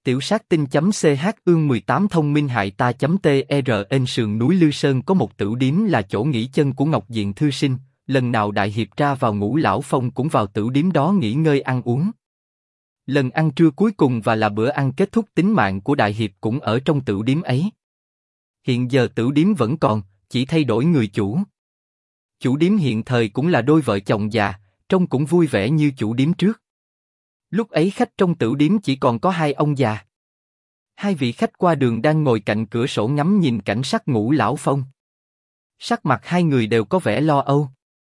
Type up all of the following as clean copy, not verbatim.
Tiểu sát tinh.ch ương 18 thông minh hại ta.tr sườn núi Lư Sơn có một tửu điếm là chỗ nghỉ chân của Ngọc Diện thư sinh, lần nào đại hiệp ra vào Ngũ Lão Phong cũng vào tửu điếm đó nghỉ ngơi ăn uống. Lần ăn trưa cuối cùng và là bữa ăn kết thúc tính mạng của đại hiệp cũng ở trong tửu điếm ấy. Hiện giờ tửu điếm vẫn còn, chỉ thay đổi người chủ. Chủ điếm hiện thời cũng là đôi vợ chồng già, trông cũng vui vẻ như chủ điếm trước. Lúc ấy khách trong tửu điếm chỉ còn có hai ông già. Hai vị khách qua đường đang ngồi cạnh cửa sổ ngắm nhìn cảnh sắc Ngũ Lão Phong. Sắc mặt hai người đều có vẻ lo âu.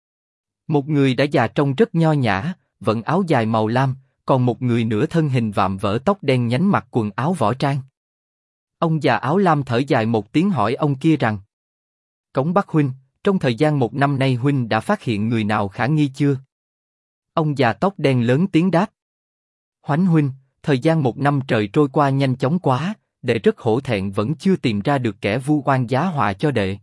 Một người đã già trông rất nho nhã, vận áo dài màu lam, còn một người nửa thân hình vạm vỡ tóc đen nhánh mặc quần áo võ trang. Ông già áo lam thở dài một tiếng hỏi ông kia rằng: Cống Bắc huynh, trong thời gian 1 năm nay huynh đã phát hiện người nào khả nghi chưa? Ông già tóc đen lớn tiếng đáp: Hoánh huynh, thời gian 1 năm trời trôi qua nhanh chóng quá, đệ rất hổ thẹn vẫn chưa tìm ra được kẻ vu oan giá họa cho đệ.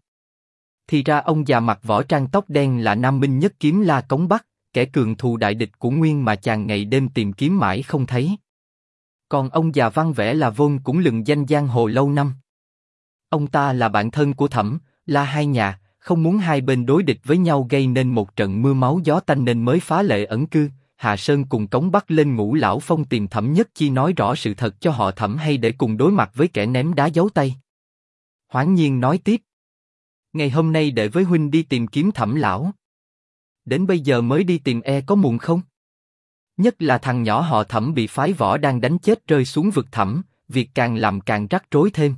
Thì ra ông già mặc võ trang tóc đen là Nam Minh Nhất Kiếm La Cống Bắc, kẻ cường thù đại địch của Nguyên mà chàng ngày đêm tìm kiếm mãi không thấy. Còn ông già văn vẻ là Vôn cũng lừng danh giang hồ lâu năm. Ông ta là bạn thân của Thẩm, La hai nhà, không muốn hai bên đối địch với nhau gây nên một trận mưa máu gió tanh nên mới phá lệ ẩn cư. Hạ Sơn cùng Cống Bắc lên Ngũ Lão Phong tìm Thẩm Nhất Chi nói rõ sự thật cho họ Thẩm hay để cùng đối mặt với kẻ ném đá giấu tay. Hoáng Nhiên nói tiếp: Ngày hôm nay đệ với huynh đi tìm kiếm Thẩm lão. Đến bây giờ mới đi tìm có muộn không? Nhất là thằng nhỏ họ Thẩm bị phái võ đang đánh chết rơi xuống vực thẳm, việc càng làm càng rắc rối thêm.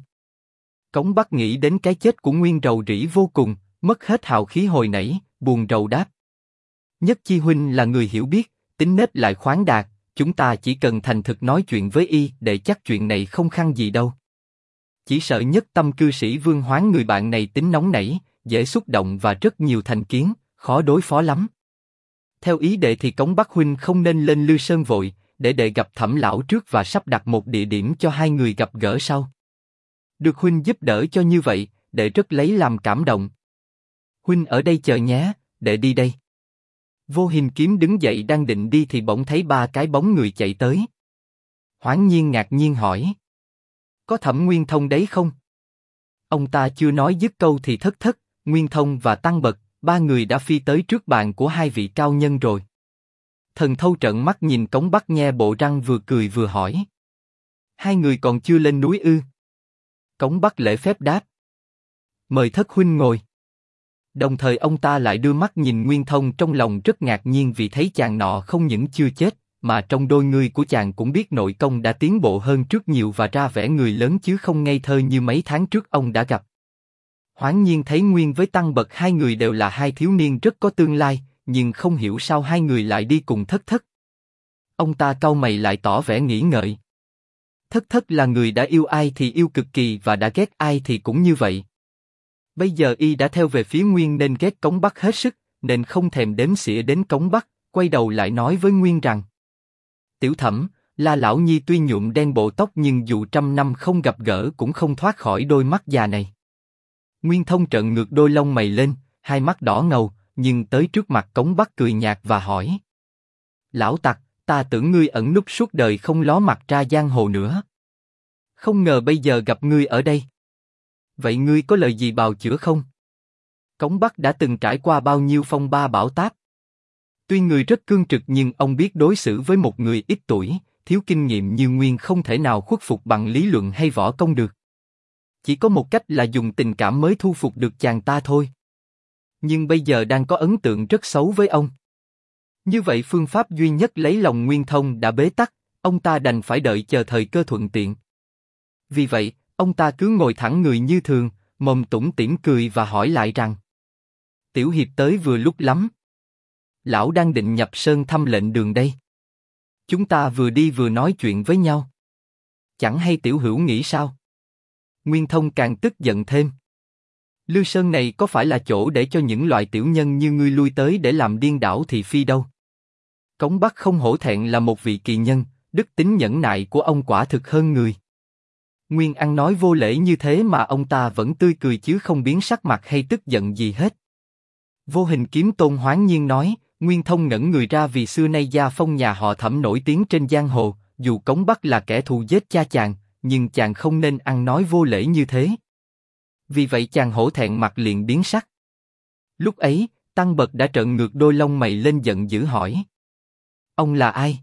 Cống Bắc nghĩ đến cái chết của Nguyên rầu rĩ vô cùng, mất hết hào khí hồi nãy, buồn rầu đáp: Nhất Chi huynh là người hiểu biết, tính nết lại khoáng đạt, chúng ta chỉ cần thành thực nói chuyện với y để chắc chuyện này không khăn gì đâu. Chỉ sợ Nhất Tâm cư sĩ Vương Hoáng người bạn này tính nóng nảy, dễ xúc động và rất nhiều thành kiến, khó đối phó lắm. Theo ý đệ thì Cống Bắc huynh không nên lên Lư Sơn vội, để đệ gặp Thẩm lão trước và sắp đặt một địa điểm cho hai người gặp gỡ sau. Được huynh giúp đỡ cho như vậy, đệ rất lấy làm cảm động. Huynh ở đây chờ nhé, đệ đi đây. Vô Hình Kiếm đứng dậy đang định đi thì bỗng thấy 3 cái bóng người chạy tới. Hoáng Nhiên ngạc nhiên hỏi: Có Thẩm Nguyên Thông đấy không? Ông ta chưa nói dứt câu thì Thất Thất, Nguyên Thông và Tăng Bật, 3 người đã phi tới trước bàn của hai vị cao nhân rồi. Thần Thâu trợn mắt nhìn Cống Bắc nhe bộ răng vừa cười vừa hỏi: Hai người còn chưa lên núi ư? Cống Bắc lễ phép đáp: Mời Thất huynh ngồi. Đồng thời ông ta lại đưa mắt nhìn Nguyên Thông, trong lòng rất ngạc nhiên vì thấy chàng nọ không những chưa chết, mà trong đôi ngươi của chàng cũng biết nội công đã tiến bộ hơn trước nhiều và ra vẻ người lớn chứ không ngây thơ như mấy tháng trước ông đã gặp. Hoáng Nhiên thấy Nguyên với Tăng Bật hai người đều là hai thiếu niên rất có tương lai, nhưng không hiểu sao hai người lại đi cùng Thất Thất. Ông ta cau mày lại tỏ vẻ nghĩ ngợi. Thất Thất là người đã yêu ai thì yêu cực kỳ và đã ghét ai thì cũng như vậy. Bây giờ y đã theo về phía Nguyên nên ghét Cống Bắc hết sức, nên không thèm đếm xỉa đến Cống Bắc, quay đầu lại nói với Nguyên rằng: Tiểu Thẩm, La lão nhi tuy nhuộm đen bộ tóc nhưng dù 100 năm không gặp gỡ cũng không thoát khỏi đôi mắt già này. Nguyên Thông trợn ngược đôi lông mày lên, hai mắt đỏ ngầu, nhưng tới trước mặt Cống Bắc cười nhạt và hỏi: Lão tặc, ta tưởng ngươi ẩn núp suốt đời không ló mặt ra giang hồ nữa. Không ngờ bây giờ gặp ngươi ở đây. Vậy ngươi có lời gì bào chữa không? Cống Bắc đã từng trải qua bao nhiêu phong ba bão táp. Tuy người rất cương trực nhưng ông biết đối xử với một người ít tuổi, thiếu kinh nghiệm như Nguyên không thể nào khuất phục bằng lý luận hay võ công được. Chỉ có một cách là dùng tình cảm mới thu phục được chàng ta thôi. Nhưng bây giờ đang có ấn tượng rất xấu với ông. Như vậy phương pháp duy nhất lấy lòng Nguyên Thông đã bế tắc, ông ta đành phải đợi chờ thời cơ thuận tiện. Vì vậy, ông ta cứ ngồi thẳng người như thường, mồm tủm tỉm cười và hỏi lại rằng: Tiểu hiệp tới vừa lúc lắm. Lão đang định nhập sơn thăm lệnh đường đây. Chúng ta vừa đi vừa nói chuyện với nhau. Chẳng hay tiểu hữu nghĩ sao? Nguyên Thông càng tức giận thêm. Lư Sơn này có phải là chỗ để cho những loại tiểu nhân như ngươi lui tới để làm điên đảo thị phi đâu. Cống Bắc không hổ thẹn là một vị kỳ nhân, đức tính nhẫn nại của ông quả thực hơn người. Nguyên ăn nói vô lễ như thế mà ông ta vẫn tươi cười chứ không biến sắc mặt hay tức giận gì hết. Vô Hình Kiếm Tôn Hoáng Nhiên nói: Nguyên Thông ngẩn người ra vì xưa nay gia phong nhà họ Thẩm nổi tiếng trên giang hồ, dù Cống Bắc là kẻ thù giết cha chàng, nhưng chàng không nên ăn nói vô lễ như thế. Vì vậy chàng hổ thẹn mặt liền biến sắc. Lúc ấy, Tăng Bật đã trợn ngược đôi lông mày lên giận dữ hỏi. Ông là ai?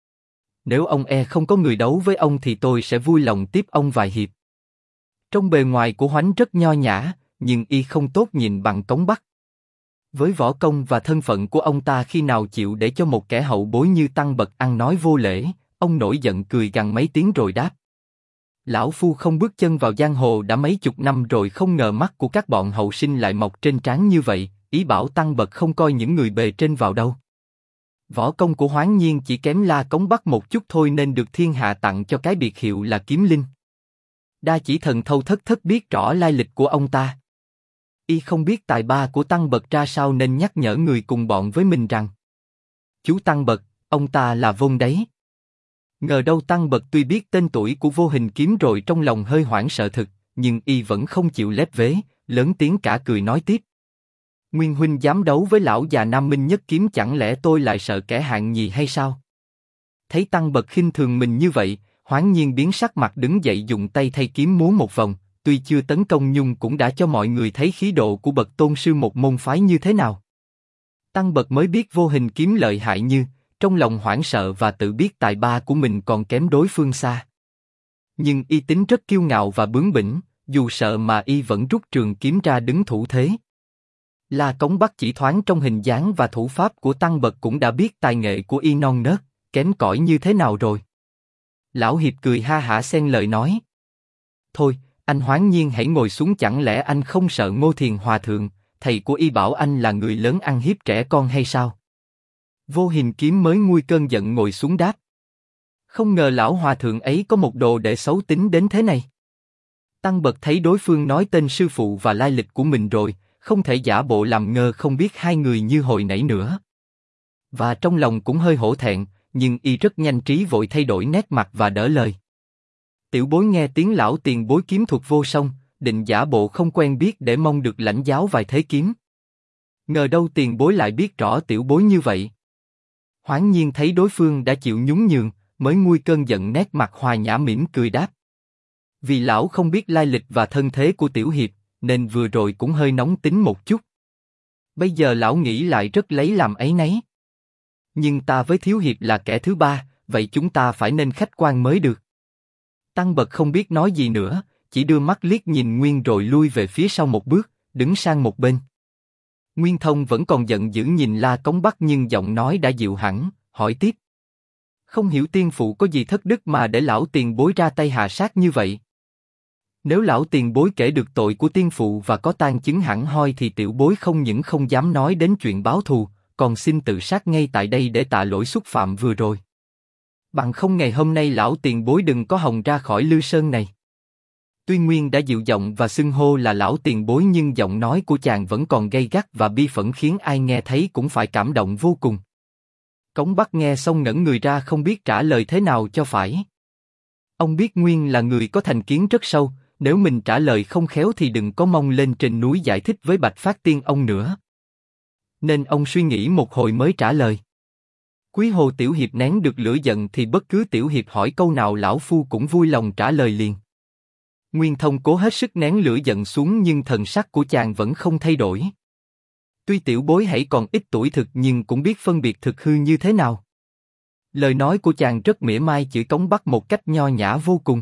Nếu ông không có người đấu với ông thì tôi sẽ vui lòng tiếp ông vài hiệp. Trong bề ngoài của Hoánh rất nho nhã, nhưng y không tốt nhìn bằng Cống Bắc. Với võ công và thân phận của ông ta khi nào chịu để cho một kẻ hậu bối như Tăng Bật ăn nói vô lễ, ông nổi giận cười gằn mấy tiếng rồi đáp. Lão Phu không bước chân vào giang hồ đã mấy chục năm rồi, không ngờ mắt của các bọn hậu sinh lại mọc trên trán như vậy, ý bảo Tăng Bật không coi những người bề trên vào đâu. Võ công của Hoáng Nhiên chỉ kém La Cống Bắc một chút thôi nên được thiên hạ tặng cho cái biệt hiệu là Kiếm Linh. Đa chỉ thần thâu thất thất biết rõ lai lịch của ông ta. Y không biết tài ba của Tăng Bật ra sao nên nhắc nhở người cùng bọn với mình rằng: Chú Tăng Bật, ông ta là Vôn đấy. Ngờ đâu Tăng Bật tuy biết tên tuổi của Vô Hình Kiếm rồi trong lòng hơi hoảng sợ thực, nhưng y vẫn không chịu lép vế, lớn tiếng cả cười nói tiếp. Nguyên huynh dám đấu với lão già Nam Minh Nhất Kiếm, chẳng lẽ tôi lại sợ kẻ hạng nhì hay sao? Thấy Tăng Bật khinh thường mình như vậy, Hoáng Nhiên biến sắc mặt đứng dậy dùng tay thay kiếm múa một vòng, tuy chưa tấn công nhưng cũng đã cho mọi người thấy khí độ của bậc tôn sư một môn phái như thế nào. Tăng Bật mới biết Vô Hình Kiếm lợi hại như, trong lòng hoảng sợ và tự biết tài ba của mình còn kém đối phương xa. Nhưng y tính rất kiêu ngạo và bướng bỉnh, dù sợ mà y vẫn rút trường kiếm ra đứng thủ thế. La Cống Bắc chỉ thoáng trong hình dáng và thủ pháp của Tăng Bật cũng đã biết tài nghệ của y non nớt, kém cỏi như thế nào rồi. Lão Hiệp cười ha hả xen lời nói. Thôi, anh Hoáng Nhiên hãy ngồi xuống, chẳng lẽ anh không sợ Ngô Thiền Hòa Thượng, thầy của y bảo anh là người lớn ăn hiếp trẻ con hay sao? Vô Hình Kiếm mới nguôi cơn giận ngồi xuống đáp. Không ngờ lão hòa thượng ấy có một đồ đệ xấu tính đến thế này. Tăng Bật thấy đối phương nói tên sư phụ và lai lịch của mình rồi, không thể giả bộ làm ngơ không biết hai người như hồi nãy nữa. Và trong lòng cũng hơi hổ thẹn, nhưng y rất nhanh trí vội thay đổi nét mặt và đỡ lời. Tiểu bối nghe tiếng lão tiền bối kiếm thuật vô song, định giả bộ không quen biết để mong được lãnh giáo vài thế kiếm. Ngờ đâu tiền bối lại biết rõ tiểu bối như vậy. Hoáng Nhiên thấy đối phương đã chịu nhún nhường, mới nguôi cơn giận nét mặt hòa nhã mỉm cười đáp. Vì lão không biết lai lịch và thân thế của tiểu hiệp, nên vừa rồi cũng hơi nóng tính một chút. Bây giờ lão nghĩ lại rất lấy làm áy náy. Nhưng ta với thiếu hiệp là kẻ thứ ba, vậy chúng ta phải nên khách quan mới được. Tăng Bật không biết nói gì nữa, chỉ đưa mắt liếc nhìn Nguyên rồi lui về phía sau một bước, đứng sang một bên. Nguyên Thông vẫn còn giận dữ nhìn La Cống Bắc nhưng giọng nói đã dịu hẳn, hỏi tiếp. Không hiểu tiên phụ có gì thất đức mà để lão tiền bối ra tay hạ sát như vậy? Nếu lão tiền bối kể được tội của tiên phụ và có tang chứng hẳn hoi thì tiểu bối không những không dám nói đến chuyện báo thù, còn xin tự sát ngay tại đây để tạ lỗi xúc phạm vừa rồi. Bằng không ngày hôm nay lão tiền bối đừng có hòng ra khỏi Lư Sơn này. Tuy Nguyên đã dịu giọng và xưng hô là lão tiền bối nhưng giọng nói của chàng vẫn còn gay gắt và bi phẫn khiến ai nghe thấy cũng phải cảm động vô cùng. Cống Bắc nghe xong ngẩn người ra không biết trả lời thế nào cho phải. Ông biết Nguyên là người có thành kiến rất sâu, nếu mình trả lời không khéo thì đừng có mong lên trên núi giải thích với Bạch Phát Tiên ông nữa. Nên ông suy nghĩ một hồi mới trả lời. Quý hồ tiểu hiệp nén được lửa giận thì bất cứ tiểu hiệp hỏi câu nào lão phu cũng vui lòng trả lời liền. Nguyên Thông cố hết sức nén lửa giận xuống nhưng thần sắc của chàng vẫn không thay đổi. Tuy tiểu bối hãy còn ít tuổi thực nhưng cũng biết phân biệt thực hư như thế nào. Lời nói của chàng rất mỉa mai chửi Cống Bắc một cách nho nhã vô cùng.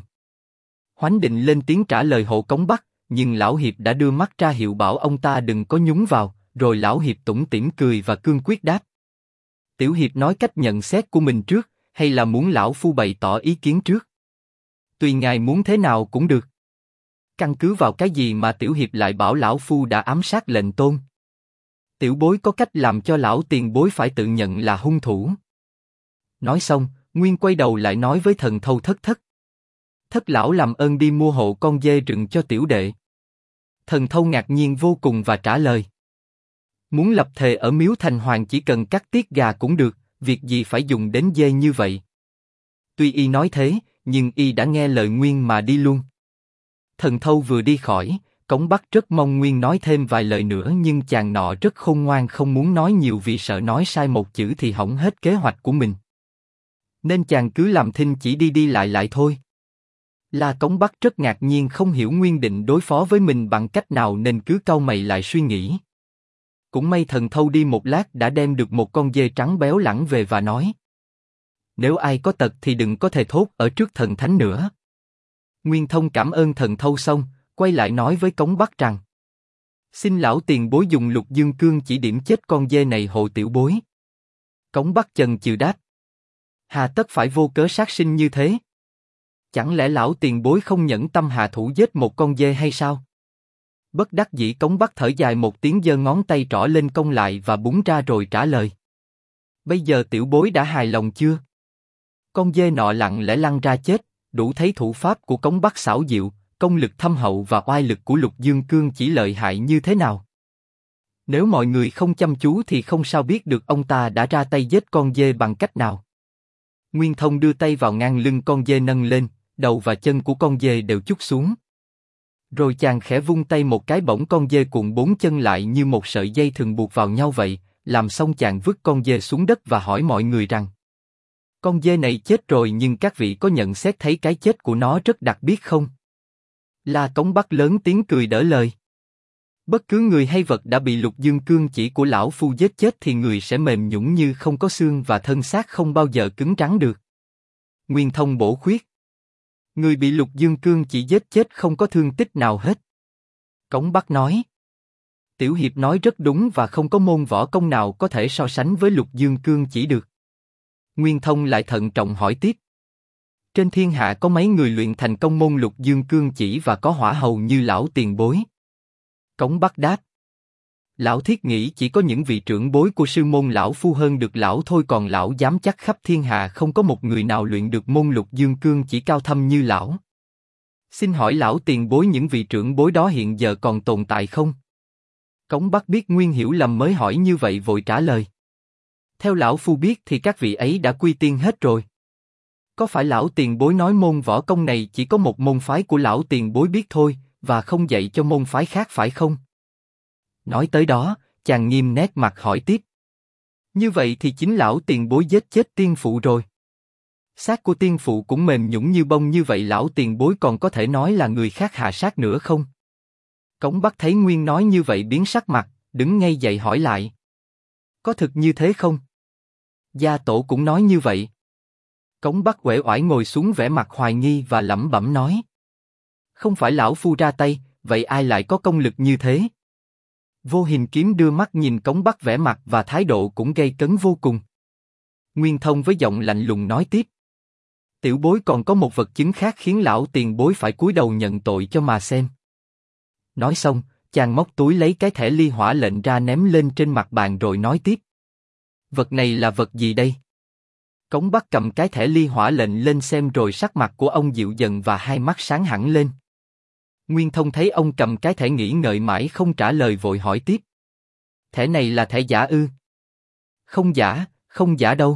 Hoánh định lên tiếng trả lời hộ Cống Bắc, nhưng lão hiệp đã đưa mắt ra hiệu bảo ông ta đừng có nhúng vào, rồi lão hiệp tủm tỉm cười và cương quyết đáp. Tiểu hiệp nói cách nhận xét của mình trước, hay là muốn lão phu bày tỏ ý kiến trước? Tùy ngài muốn thế nào cũng được. Căn cứ vào cái gì mà tiểu hiệp lại bảo lão phu đã ám sát lệnh tôn? Tiểu bối có cách làm cho lão tiền bối phải tự nhận là hung thủ. Nói xong, Nguyên quay đầu lại nói với thần thâu thất thất. Thất lão làm ơn đi mua hộ con dê rừng cho tiểu đệ. Thần thâu ngạc nhiên vô cùng và trả lời. Muốn lập thề ở miếu thành hoàng chỉ cần cắt tiết gà cũng được, việc gì phải dùng đến dê như vậy? Tuy y nói thế, nhưng y đã nghe lời Nguyên mà đi luôn. Thần thâu vừa đi khỏi, Cống Bắc rất mong Nguyên nói thêm vài lời nữa nhưng chàng nọ rất khôn ngoan không muốn nói nhiều vì sợ nói sai một chữ thì hỏng hết kế hoạch của mình. Nên chàng cứ làm thinh chỉ đi đi lại lại thôi. La Cống Bắc rất ngạc nhiên không hiểu Nguyên định đối phó với mình bằng cách nào nên cứ cau mày lại suy nghĩ. Cũng may Thần Thâu đi một lát đã đem được một con dê trắng béo lẳng về và nói: nếu ai có tật thì đừng có thề thốt ở trước thần thánh nữa. Nguyên Thông cảm ơn Thần Thâu xong, quay lại nói với Cống Bắc rằng: xin lão tiền bối dùng Lục Dương Cương chỉ điểm chết con dê này hộ tiểu bối. Cống Bắc chần chừ đáp: hà tất phải vô cớ sát sinh như thế? Chẳng lẽ lão tiền bối không nhẫn tâm hạ thủ giết một con dê hay sao? Bất đắc dĩ Cống Bắc thở dài một tiếng, giơ ngón tay trỏ lên cong lại và búng ra rồi trả lời: bây giờ tiểu bối đã hài lòng chưa? Con dê nọ lặng lẽ lăn ra chết, đủ thấy thủ pháp của Cống Bắc xảo diệu, công lực thâm hậu và oai lực của Lục Dương Cương chỉ lợi hại như thế nào. Nếu mọi người không chăm chú thì không sao biết được ông ta đã ra tay giết con dê bằng cách nào. Nguyên Thông đưa tay vào ngang lưng con dê nâng lên, đầu và chân của con dê đều trút xuống. Rồi chàng khẽ vung tay một cái, bỗng con dê cuộn bốn chân lại như một sợi dây thường buộc vào nhau vậy. Làm xong chàng vứt con dê xuống đất và hỏi mọi người rằng: con dê này chết rồi nhưng các vị có nhận xét thấy cái chết của nó rất đặc biệt không? La Cống Bắc lớn tiếng cười đỡ lời: bất cứ người hay vật đã bị Lục Dương Cương chỉ của lão phu giết chết thì người sẽ mềm nhũn như không có xương và thân xác không bao giờ cứng rắn được. Nguyên Thông bổ khuyết: người bị Lục Dương Cương chỉ giết chết không có thương tích nào hết. Cống Bắc nói: tiểu hiệp nói rất đúng và không có môn võ công nào có thể so sánh với Lục Dương Cương chỉ được. Nguyên Thông lại thận trọng hỏi tiếp: trên thiên hạ có mấy người luyện thành công môn Lục Dương Cương chỉ và có hỏa hầu như lão tiền bối? Cống Bắc đáp: lão thiết nghĩ chỉ có những vị trưởng bối của sư môn lão phu hơn được lão thôi, còn lão dám chắc khắp thiên hạ không có một người nào luyện được môn Lục Dương Cương chỉ cao thâm như lão. Xin hỏi lão tiền bối những vị trưởng bối đó hiện giờ còn tồn tại không? Cống Bắc biết Nguyên hiểu lầm mới hỏi như vậy vội trả lời: theo lão phu biết thì các vị ấy đã quy tiên hết rồi. Có phải lão tiền bối nói môn võ công này chỉ có một môn phái của lão tiền bối biết thôi, và không dạy cho môn phái khác phải không? Nói tới đó, chàng nghiêm nét mặt hỏi tiếp: như vậy thì chính lão tiền bối giết chết tiên phụ rồi. Xác của tiên phụ cũng mềm nhũn như bông như vậy, lão tiền bối còn có thể nói là người khác hạ sát nữa không? Cống Bắc thấy Nguyên nói như vậy biến sắc mặt, đứng ngay dậy hỏi lại: có thực như thế không? Gia tổ cũng nói như vậy. Cống Bắc uể oải ngồi xuống vẻ mặt hoài nghi và lẩm bẩm nói: không phải lão phu ra tay, vậy ai lại có công lực như thế? Vô Hình Kiếm đưa mắt nhìn Cống Bắc, vẻ mặt và thái độ cũng gay cấn vô cùng. Nguyên Thông với giọng lạnh lùng nói tiếp: tiểu bối còn có một vật chứng khác khiến lão tiền bối phải cúi đầu nhận tội cho mà xem. Nói xong, chàng móc túi lấy cái thẻ ly hỏa lệnh ra ném lên trên mặt bàn rồi nói tiếp: vật này là vật gì đây? Cống Bắc cầm cái thẻ ly hỏa lệnh lên xem rồi sắc mặt của ông dịu dần và hai mắt sáng hẳn lên. Nguyên Thông thấy ông cầm cái thẻ nghĩ ngợi mãi không trả lời vội hỏi tiếp: thẻ này là thẻ giả ư? Không giả, không giả đâu.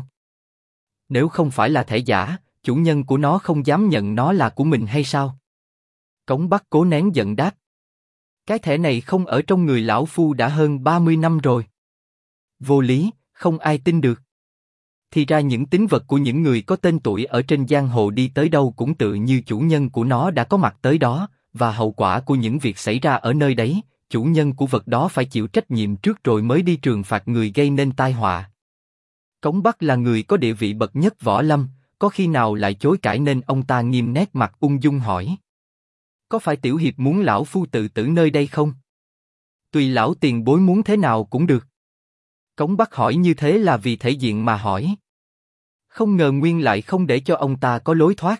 Nếu không phải là thẻ giả, chủ nhân của nó không dám nhận nó là của mình hay sao? Cống Bắc cố nén giận đáp: cái thẻ này không ở trong người lão phu đã hơn 30 năm rồi. Vô lý, không ai tin được. Thì ra những tín vật của những người có tên tuổi ở trên giang hồ đi tới đâu cũng tự như chủ nhân của nó đã có mặt tới đó, và hậu quả của những việc xảy ra ở nơi đấy, chủ nhân của vật đó phải chịu trách nhiệm trước rồi mới đi trừng phạt người gây nên tai họa. Cống Bắc là người có địa vị bậc nhất võ lâm, có khi nào lại chối cãi nên ông ta nghiêm nét mặt ung dung hỏi: có phải tiểu hiệp muốn lão phu tự tử nơi đây không? Tùy lão tiền bối muốn thế nào cũng được. Cống Bắc hỏi như thế là vì thể diện mà hỏi. Không ngờ Nguyên lại không để cho ông ta có lối thoát.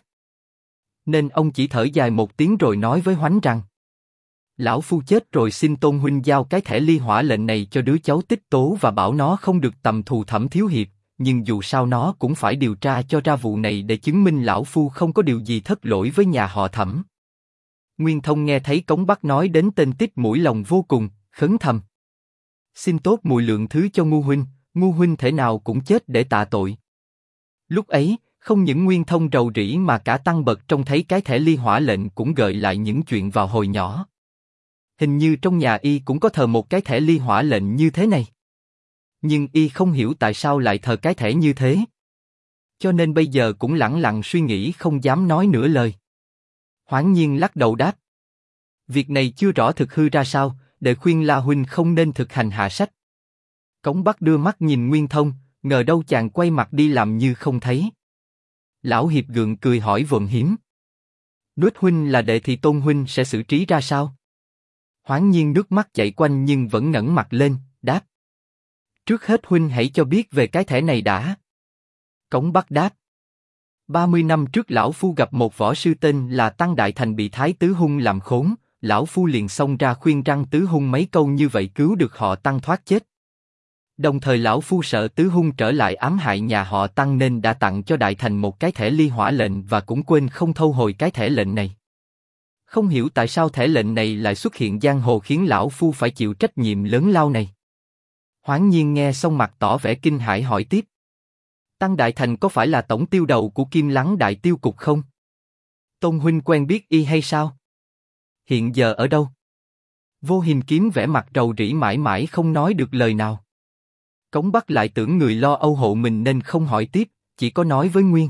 Nên ông chỉ thở dài một tiếng rồi nói với Hoánh rằng: lão phu chết rồi, xin Tôn huynh giao cái thẻ ly hỏa lệnh này cho đứa cháu Tích Tố và bảo nó không được tầm thù Thẩm thiếu hiệp, nhưng dù sao nó cũng phải điều tra cho ra vụ này để chứng minh lão phu không có điều gì thất lỗi với nhà họ Thẩm. Nguyên Thông nghe thấy Cống Bắc nói đến tên Tích, mũi lòng vô cùng, khấn thầm: xin tốt mùi lượng thứ cho Ngu huynh thể nào cũng chết để tạ tội. Lúc ấy, không những Nguyên Thông rầu rĩ mà cả Tăng Bật trông thấy cái thẻ ly hỏa lệnh cũng gợi lại những chuyện vào hồi nhỏ. Hình như trong nhà y cũng có thờ một cái thẻ ly hỏa lệnh như thế này. Nhưng y không hiểu tại sao lại thờ cái thẻ như thế. cho nên bây giờ cũng lẳng lặng suy nghĩ không dám nói nửa lời. Hoáng Nhiên lắc đầu đáp. Việc này chưa rõ thực hư ra sao, để khuyên La huynh không nên thực hành hạ sách. Cống Bắc đưa mắt nhìn Nguyên Thông, ngờ đâu chàng quay mặt đi làm như không thấy. Lão hiệp gượng cười hỏi Vồn Hiếm. Nuốt huynh là đệ thì Tôn huynh sẽ xử trí ra sao? Hoáng Nhiên nước mắt chảy quanh nhưng vẫn ngẩng mặt lên, đáp. Trước hết huynh hãy cho biết về cái thẻ này đã. Cống Bắc đáp. 30 năm trước lão phu gặp một võ sư tên là Tăng Đại Thành bị Thái Tứ Hung làm khốn, lão phu liền xông ra khuyên răng Tứ Hung mấy câu như vậy cứu được họ Tăng thoát chết. Đồng thời lão phu sợ Tứ Hung trở lại ám hại nhà họ Tăng nên đã tặng cho Đại Thành một cái thẻ ly hỏa lệnh và cũng quên không thâu hồi cái thẻ lệnh này. Không hiểu tại sao thẻ lệnh này lại xuất hiện giang hồ khiến lão phu phải chịu trách nhiệm lớn lao này. Hoáng Nhiên nghe xong mặt tỏ vẻ kinh hãi hỏi tiếp. Tăng Đại Thành có phải là tổng tiêu đầu của Kim Lăng Đại Tiêu Cục không? Tôn huynh quen biết y hay sao? Hiện giờ ở đâu? Vô Hình Kiếm vẻ mặt rầu rĩ mãi mãi không nói được lời nào. Cống Bắc lại tưởng người lo âu hộ mình nên không hỏi tiếp, chỉ có nói với Nguyên.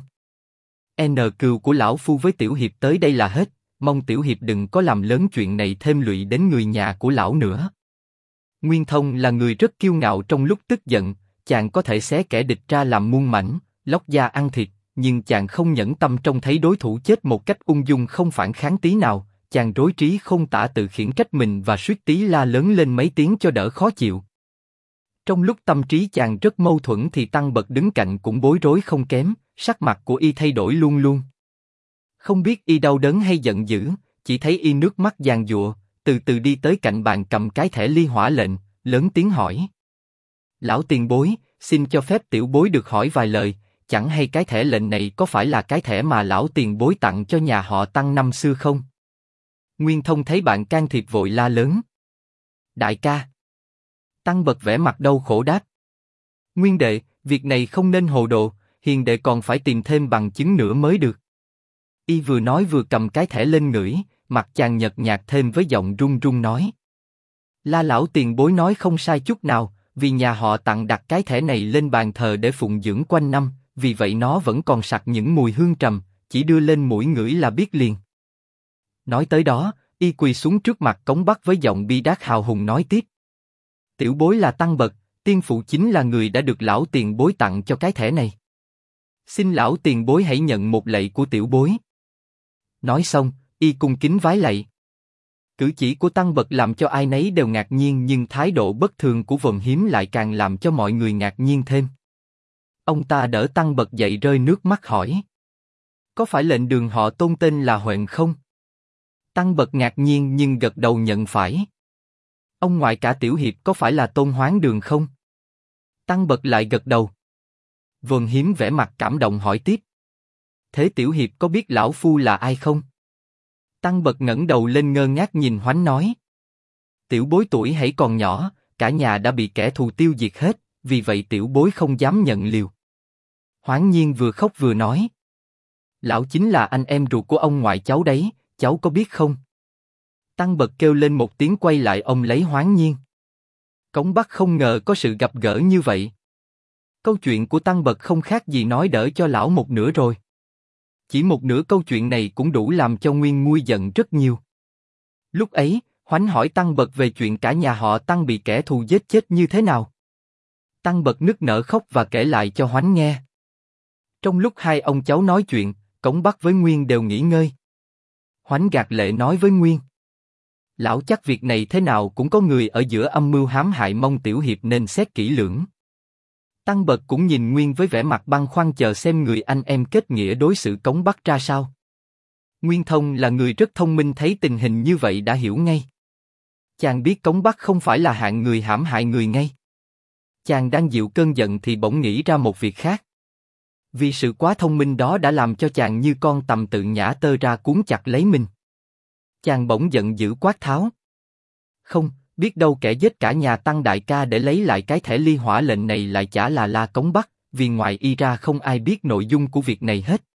N cừu của lão phu với Tiểu Hiệp tới đây là hết, mong Tiểu Hiệp đừng có làm lớn chuyện này thêm lụy đến người nhà của lão nữa. Nguyên Thông là người rất kiêu ngạo trong lúc tức giận, chàng có thể xé kẻ địch ra làm muôn mảnh, lóc da ăn thịt, nhưng chàng không nhẫn tâm trông thấy đối thủ chết một cách ung dung không phản kháng tí nào, chàng rối trí không tả tự khiển trách mình và suýt tí la lớn lên mấy tiếng cho đỡ khó chịu. Trong lúc tâm trí chàng rất mâu thuẫn thì Tăng Bật đứng cạnh cũng bối rối không kém, sắc mặt của y thay đổi luôn luôn. Không biết y đau đớn hay giận dữ, chỉ thấy y nước mắt giàn giụa, từ từ đi tới cạnh bàn cầm cái thẻ ly hỏa lệnh, lớn tiếng hỏi. Lão tiền bối, xin cho phép tiểu bối được hỏi vài lời, chẳng hay cái thẻ lệnh này có phải là cái thẻ mà lão tiền bối tặng cho nhà họ Tăng năm xưa không? Nguyên Thông thấy bạn can thiệp vội la lớn. Đại ca. Tăng Bật vẻ mặt đau khổ đáp. Nguyên đệ, việc này không nên hồ đồ, hiền đệ còn phải tìm thêm bằng chứng nữa mới được. Y vừa nói vừa cầm cái thẻ lên ngửi, mặt chàng nhợt nhạt thêm với giọng run run nói. La lão tiền bối nói không sai chút nào, vì nhà họ Tặng đặt cái thẻ này lên bàn thờ để phụng dưỡng quanh năm, vì vậy nó vẫn còn sặc những mùi hương trầm, chỉ đưa lên mũi ngửi là biết liền. Nói tới đó, y quỳ xuống trước mặt Cống Bắc với giọng bi đát hào hùng nói tiếp. Tiểu bối là Tăng Bật, tiên phụ chính là người đã được lão tiền bối tặng cho cái thẻ này. Xin lão tiền bối hãy nhận một lạy của tiểu bối. Nói xong, y cung kính vái lạy. Cử chỉ của Tăng Bật làm cho ai nấy đều ngạc nhiên nhưng thái độ bất thường của Vồn Hiếm lại càng làm cho mọi người ngạc nhiên thêm. Ông ta đỡ Tăng Bật dậy rơi nước mắt hỏi. Có phải lệnh đường họ Tôn tên là Huệ không? Tăng Bật ngạc nhiên nhưng gật đầu nhận phải. Ông ngoại cả Tiểu Hiệp có phải là Tôn Hoán Đường không? Tăng Bật lại gật đầu. Vồn Hiếm vẻ mặt cảm động hỏi tiếp. Thế Tiểu Hiệp có biết lão phu là ai không? Tăng Bật ngẩng đầu lên ngơ ngác nhìn Hoánh nói. Tiểu bối tuổi hãy còn nhỏ, cả nhà đã bị kẻ thù tiêu diệt hết, vì vậy tiểu bối không dám nhận liều. Hoáng Nhiên vừa khóc vừa nói. Lão chính là anh em ruột của ông ngoại cháu đấy, cháu có biết không? Tăng Bật kêu lên một tiếng quay lại ôm lấy Hoáng Nhiên. Cống Bắc không ngờ có sự gặp gỡ như vậy. Câu chuyện của Tăng Bật không khác gì nói đỡ cho lão một nửa rồi. Chỉ một nửa câu chuyện này cũng đủ làm cho Nguyên nguôi giận rất nhiều. Lúc ấy, Hoánh hỏi Tăng Bật về chuyện cả nhà họ Tăng bị kẻ thù giết chết như thế nào. Tăng Bật nức nở khóc và kể lại cho Hoánh nghe. Trong lúc hai ông cháu nói chuyện, Cống Bắc với Nguyên đều nghỉ ngơi. Hoánh gạt lệ nói với Nguyên. Lão chắc việc này thế nào cũng có người ở giữa âm mưu hãm hại, mong Tiểu Hiệp nên xét kỹ lưỡng. Tăng Bật cũng nhìn Nguyên với vẻ mặt băn khoăn chờ xem người anh em kết nghĩa đối xử Cống Bắc ra sao. Nguyên Thông là người rất thông minh, thấy tình hình như vậy đã hiểu ngay. Chàng biết Cống Bắc không phải là hạng người hãm hại người ngay. Chàng đang dịu cơn giận thì bỗng nghĩ ra một việc khác. Vì sự quá thông minh đó đã làm cho chàng như con tằm tự nhả tơ ra cuốn chặt lấy mình. Chàng bỗng giận dữ quát tháo. Không, biết đâu kẻ giết cả nhà Tăng đại ca để lấy lại cái thẻ ly hỏa lệnh này lại chả là La Cống Bắc, vì ngoài y ra không ai biết nội dung của việc này hết.